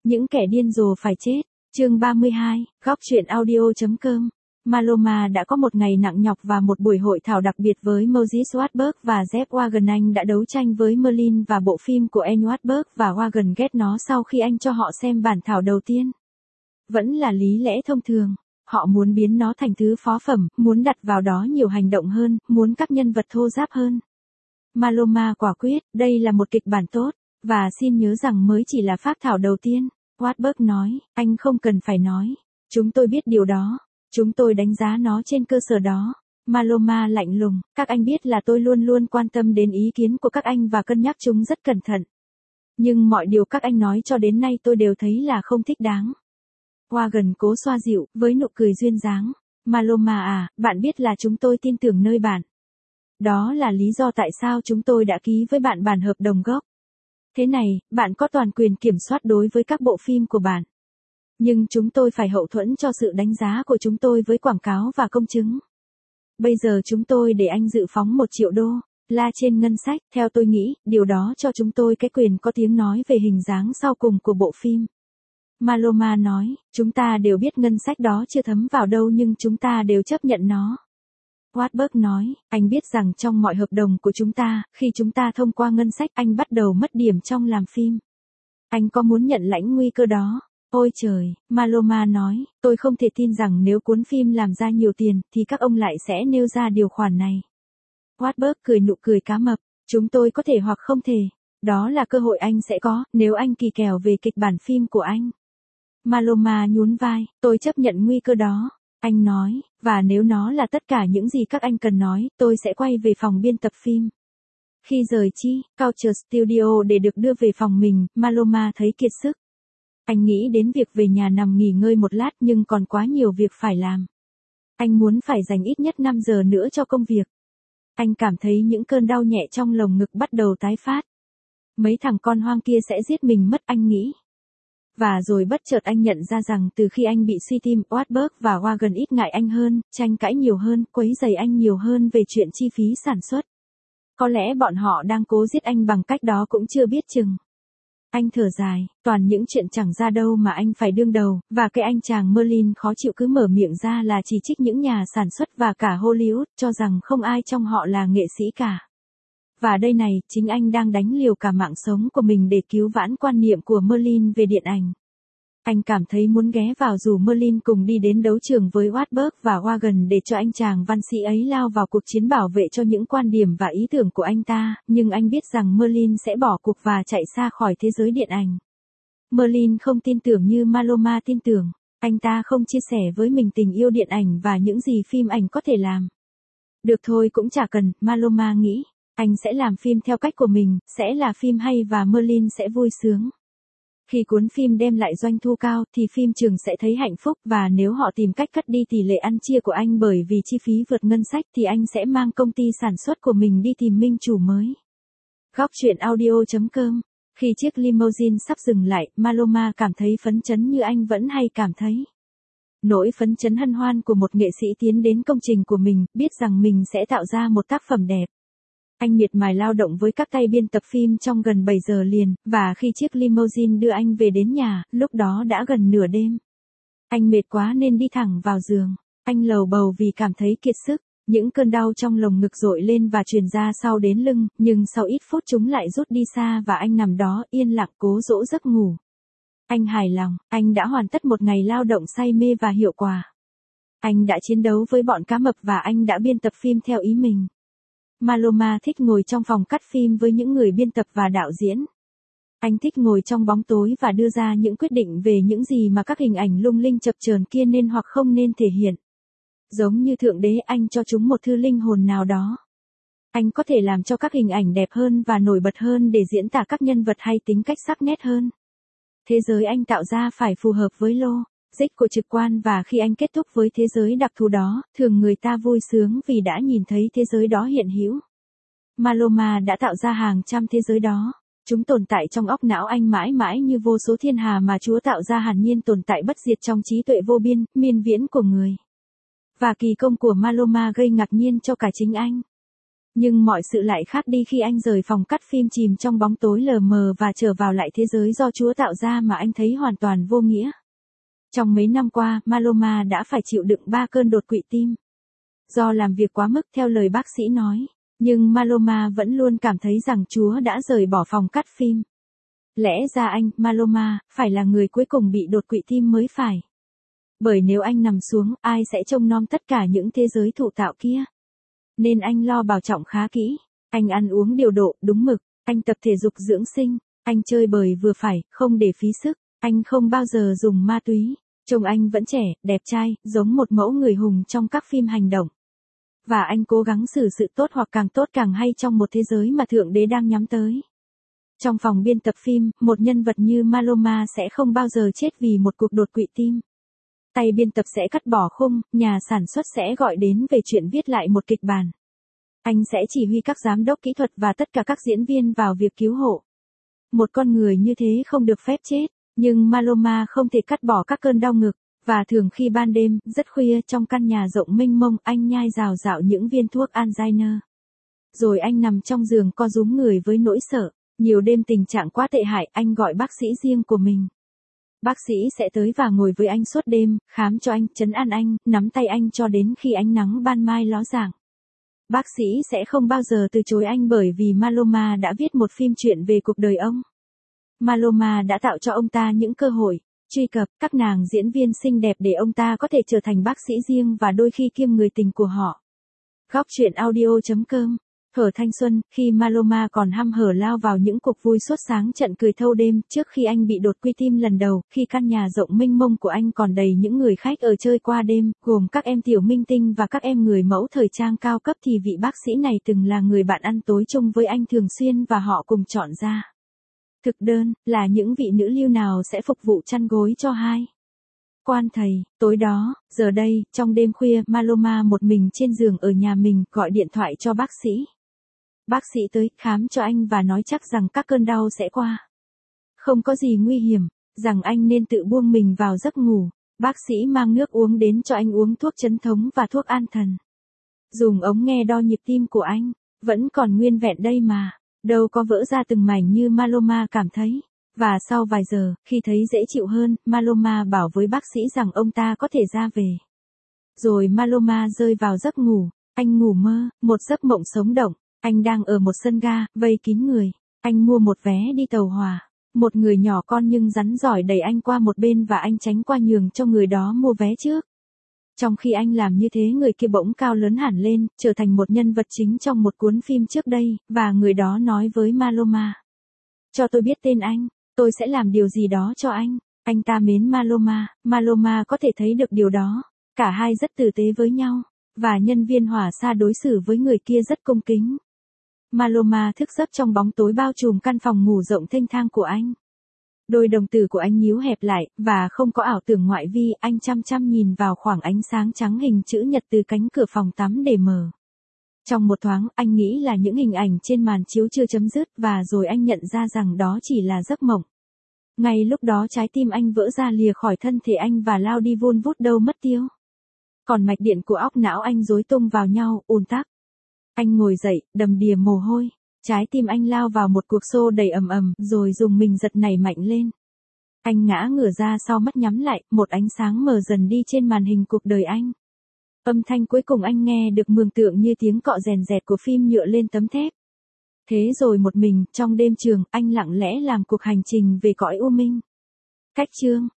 Những kẻ điên rồ phải chết. Chương 32, góc truyện audio.com. Maloma đã có một ngày nặng nhọc và một buổi hội thảo đặc biệt với Moses Warburg và Jeff Wagon. Anh đã đấu tranh với Merlin và bộ phim của Anne Warburg và Wagon ghét nó sau khi anh cho họ xem bản thảo đầu tiên. Vẫn là lý lẽ thông thường. Họ muốn biến nó thành thứ phó phẩm, muốn đặt vào đó nhiều hành động hơn, muốn các nhân vật thô ráp hơn. Maloma quả quyết, đây là một kịch bản tốt, và xin nhớ rằng mới chỉ là phác thảo đầu tiên. Warburg nói, anh không cần phải nói. Chúng tôi biết điều đó. Chúng tôi đánh giá nó trên cơ sở đó. Maloma lạnh lùng, các anh biết là tôi luôn luôn quan tâm đến ý kiến của các anh và cân nhắc chúng rất cẩn thận. Nhưng mọi điều các anh nói cho đến nay tôi đều thấy là không thích đáng. Wagon cố xoa dịu, với nụ cười duyên dáng. Maloma à, bạn biết là chúng tôi tin tưởng nơi bạn. Đó là lý do tại sao chúng tôi đã ký với bạn bản hợp đồng gốc. Thế này, bạn có toàn quyền kiểm soát đối với các bộ phim của bạn. Nhưng chúng tôi phải hậu thuẫn cho sự đánh giá của chúng tôi với quảng cáo và công chứng. Bây giờ chúng tôi để anh dự phóng 1 triệu đô la trên ngân sách, theo tôi nghĩ, điều đó cho chúng tôi cái quyền có tiếng nói về hình dáng sau cùng của bộ phim. Maloma nói, chúng ta đều biết ngân sách đó chưa thấm vào đâu nhưng chúng ta đều chấp nhận nó. Warburg nói, anh biết rằng trong mọi hợp đồng của chúng ta, khi chúng ta thông qua ngân sách anh bắt đầu mất điểm trong làm phim. Anh có muốn nhận lãnh nguy cơ đó? Ôi trời, Maloma nói, tôi không thể tin rằng nếu cuốn phim làm ra nhiều tiền, thì các ông lại sẽ nêu ra điều khoản này. Warburg cười nụ cười cá mập, chúng tôi có thể hoặc không thể. Đó là cơ hội anh sẽ có, nếu anh kỳ kèo về kịch bản phim của anh. Maloma nhún vai, tôi chấp nhận nguy cơ đó. Anh nói, và nếu nó là tất cả những gì các anh cần nói, tôi sẽ quay về phòng biên tập phim. Khi rời Culture Studio để được đưa về phòng mình, Maloma thấy kiệt sức. Anh nghĩ đến việc về nhà nằm nghỉ ngơi một lát nhưng còn quá nhiều việc phải làm. Anh muốn phải dành ít nhất 5 giờ nữa cho công việc. Anh cảm thấy những cơn đau nhẹ trong lồng ngực bắt đầu tái phát. Mấy thằng con hoang kia sẽ giết mình mất anh nghĩ. Và rồi bất chợt anh nhận ra rằng từ khi anh bị suy tim, Warburg và Wagon ít ngại anh hơn, tranh cãi nhiều hơn, quấy rầy anh nhiều hơn về chuyện chi phí sản xuất. Có lẽ bọn họ đang cố giết anh bằng cách đó cũng chưa biết chừng. Anh thở dài, toàn những chuyện chẳng ra đâu mà anh phải đương đầu, và cái anh chàng Merlin khó chịu cứ mở miệng ra là chỉ trích những nhà sản xuất và cả Hollywood, cho rằng không ai trong họ là nghệ sĩ cả. Và đây này, chính anh đang đánh liều cả mạng sống của mình để cứu vãn quan niệm của Merlin về điện ảnh. Anh cảm thấy muốn ghé vào rủ Merlin cùng đi đến đấu trường với Warburg và Wagon để cho anh chàng văn sĩ ấy lao vào cuộc chiến bảo vệ cho những quan điểm và ý tưởng của anh ta, nhưng anh biết rằng Merlin sẽ bỏ cuộc và chạy xa khỏi thế giới điện ảnh. Merlin không tin tưởng như Maloma tin tưởng, anh ta không chia sẻ với mình tình yêu điện ảnh và những gì phim ảnh có thể làm. Được thôi cũng chả cần, Maloma nghĩ. Anh sẽ làm phim theo cách của mình, sẽ là phim hay và Merlin sẽ vui sướng. Khi cuốn phim đem lại doanh thu cao thì phim trường sẽ thấy hạnh phúc và nếu họ tìm cách cắt đi tỷ lệ ăn chia của anh bởi vì chi phí vượt ngân sách thì anh sẽ mang công ty sản xuất của mình đi tìm minh chủ mới. Góc truyện audio.com. Khi chiếc limousine sắp dừng lại, Maloma cảm thấy phấn chấn như anh vẫn hay cảm thấy. Nỗi phấn chấn hân hoan của một nghệ sĩ tiến đến công trình của mình, biết rằng mình sẽ tạo ra một tác phẩm đẹp. Anh miệt mài lao động với các tay biên tập phim trong gần 7 giờ liền, và khi chiếc limousine đưa anh về đến nhà, lúc đó đã gần nửa đêm. Anh mệt quá nên đi thẳng vào giường. Anh lầu bầu vì cảm thấy kiệt sức. Những cơn đau trong lồng ngực dội lên và truyền ra sau đến lưng, nhưng sau ít phút chúng lại rút đi xa và anh nằm đó yên lặng cố dỗ giấc ngủ. Anh hài lòng, anh đã hoàn tất một ngày lao động say mê và hiệu quả. Anh đã chiến đấu với bọn cá mập và anh đã biên tập phim theo ý mình. Maloma thích ngồi trong phòng cắt phim với những người biên tập và đạo diễn. Anh thích ngồi trong bóng tối và đưa ra những quyết định về những gì mà các hình ảnh lung linh chập chờn kia nên hoặc không nên thể hiện. Giống như Thượng Đế anh cho chúng một thư linh hồn nào đó. Anh có thể làm cho các hình ảnh đẹp hơn và nổi bật hơn để diễn tả các nhân vật hay tính cách sắc nét hơn. Thế giới anh tạo ra phải phù hợp với logic của trực quan và khi anh kết thúc với thế giới đặc thù đó, thường người ta vui sướng vì đã nhìn thấy thế giới đó hiện hữu. Maloma đã tạo ra hàng trăm thế giới đó. Chúng tồn tại trong óc não anh mãi mãi như vô số thiên hà mà Chúa tạo ra hàn nhiên tồn tại bất diệt trong trí tuệ vô biên, miên viễn của người. Và kỳ công của Maloma gây ngạc nhiên cho cả chính anh. Nhưng mọi sự lại khác đi khi anh rời phòng cắt phim chìm trong bóng tối lờ mờ và trở vào lại thế giới do Chúa tạo ra mà anh thấy hoàn toàn vô nghĩa. Trong mấy năm qua, Maloma đã phải chịu đựng 3 cơn đột quỵ tim. Do làm việc quá mức theo lời bác sĩ nói, nhưng Maloma vẫn luôn cảm thấy rằng Chúa đã rời bỏ phòng cắt phim. Lẽ ra anh, Maloma, phải là người cuối cùng bị đột quỵ tim mới phải. Bởi nếu anh nằm xuống, ai sẽ trông nom tất cả những thế giới thụ tạo kia? Nên anh lo bảo trọng khá kỹ. Anh ăn uống điều độ, đúng mực. Anh tập thể dục dưỡng sinh. Anh chơi bời vừa phải, không để phí sức. Anh không bao giờ dùng ma túy. Trông anh vẫn trẻ, đẹp trai, giống một mẫu người hùng trong các phim hành động. Và anh cố gắng xử sự tốt hoặc càng tốt càng hay trong một thế giới mà Thượng Đế đang nhắm tới. Trong phòng biên tập phim, một nhân vật như Maloma sẽ không bao giờ chết vì một cuộc đột quỵ tim. Tay biên tập sẽ cắt bỏ khung, nhà sản xuất sẽ gọi đến về chuyện viết lại một kịch bản. Anh sẽ chỉ huy các giám đốc kỹ thuật và tất cả các diễn viên vào việc cứu hộ. Một con người như thế không được phép chết, nhưng Maloma không thể cắt bỏ các cơn đau ngực, và thường khi ban đêm, rất khuya trong căn nhà rộng mênh mông anh nhai rào rạo những viên thuốc Alzheimer. Rồi anh nằm trong giường co rúm người với nỗi sợ, nhiều đêm tình trạng quá tệ hại anh gọi bác sĩ riêng của mình. Bác sĩ sẽ tới và ngồi với anh suốt đêm, khám cho anh, trấn an anh, nắm tay anh cho đến khi ánh nắng ban mai ló dạng. Bác sĩ sẽ không bao giờ từ chối anh bởi vì Maloma đã viết một phim truyện về cuộc đời ông. Maloma đã tạo cho ông ta những cơ hội, truy cập các nàng diễn viên xinh đẹp để ông ta có thể trở thành bác sĩ riêng và đôi khi kiêm người tình của họ. Góc truyện audio.com. Thuở thanh xuân, khi Maloma còn hăm hở lao vào những cuộc vui suốt sáng trận cười thâu đêm, trước khi anh bị đột quỵ tim lần đầu, khi căn nhà rộng mênh mông của anh còn đầy những người khách ở chơi qua đêm, gồm các em tiểu minh tinh và các em người mẫu thời trang cao cấp thì vị bác sĩ này từng là người bạn ăn tối chung với anh thường xuyên và họ cùng chọn ra thực đơn là những vị nữ lưu nào sẽ phục vụ chăn gối cho hai quan thầy. Tối đó, giờ đây, trong đêm khuya, Maloma một mình trên giường ở nhà mình gọi điện thoại cho bác sĩ. Bác sĩ tới, khám cho anh và nói chắc rằng các cơn đau sẽ qua. Không có gì nguy hiểm, rằng anh nên tự buông mình vào giấc ngủ. Bác sĩ mang nước uống đến cho anh uống thuốc chấn thống và thuốc an thần. Dùng ống nghe đo nhịp tim của anh, vẫn còn nguyên vẹn đây mà, đâu có vỡ ra từng mảnh như Maloma cảm thấy. Và sau vài giờ, khi thấy dễ chịu hơn, Maloma bảo với bác sĩ rằng ông ta có thể ra về. Rồi Maloma rơi vào giấc ngủ, anh ngủ mơ, một giấc mộng sống động. Anh đang ở một sân ga, vây kín người. Anh mua một vé đi tàu hỏa. Một người nhỏ con nhưng rắn giỏi đẩy anh qua một bên và anh tránh qua nhường cho người đó mua vé trước. Trong khi anh làm như thế người kia bỗng cao lớn hẳn lên, trở thành một nhân vật chính trong một cuốn phim trước đây, và người đó nói với Maloma. Cho tôi biết tên anh, tôi sẽ làm điều gì đó cho anh. Anh ta mến Maloma, Maloma có thể thấy được điều đó. Cả hai rất tử tế với nhau, và nhân viên hỏa xa đối xử với người kia rất cung kính. Maloma thức giấc trong bóng tối bao trùm căn phòng ngủ rộng thênh thang của anh. Đôi đồng tử của anh nhíu hẹp lại, và không có ảo tưởng ngoại vi, anh chăm chăm nhìn vào khoảng ánh sáng trắng hình chữ nhật từ cánh cửa phòng tắm để mở. Trong một thoáng, anh nghĩ là những hình ảnh trên màn chiếu chưa chấm dứt và rồi anh nhận ra rằng đó chỉ là giấc mộng. Ngay lúc đó trái tim anh vỡ ra lìa khỏi thân thể anh và lao đi vun vút đâu mất tiêu. Còn mạch điện của óc não anh rối tung vào nhau, ùn tắc. Anh ngồi dậy, đầm đìa mồ hôi. Trái tim anh lao vào một cuộc xô đầy ầm ầm, rồi dùng mình giật nảy mạnh lên. Anh ngã ngửa ra sau mắt nhắm lại, một ánh sáng mờ dần đi trên màn hình cuộc đời anh. Âm thanh cuối cùng anh nghe được mường tượng như tiếng cọ rèn rẹt của phim nhựa lên tấm thép. Thế rồi một mình, trong đêm trường, anh lặng lẽ làm cuộc hành trình về cõi u minh. Cách chương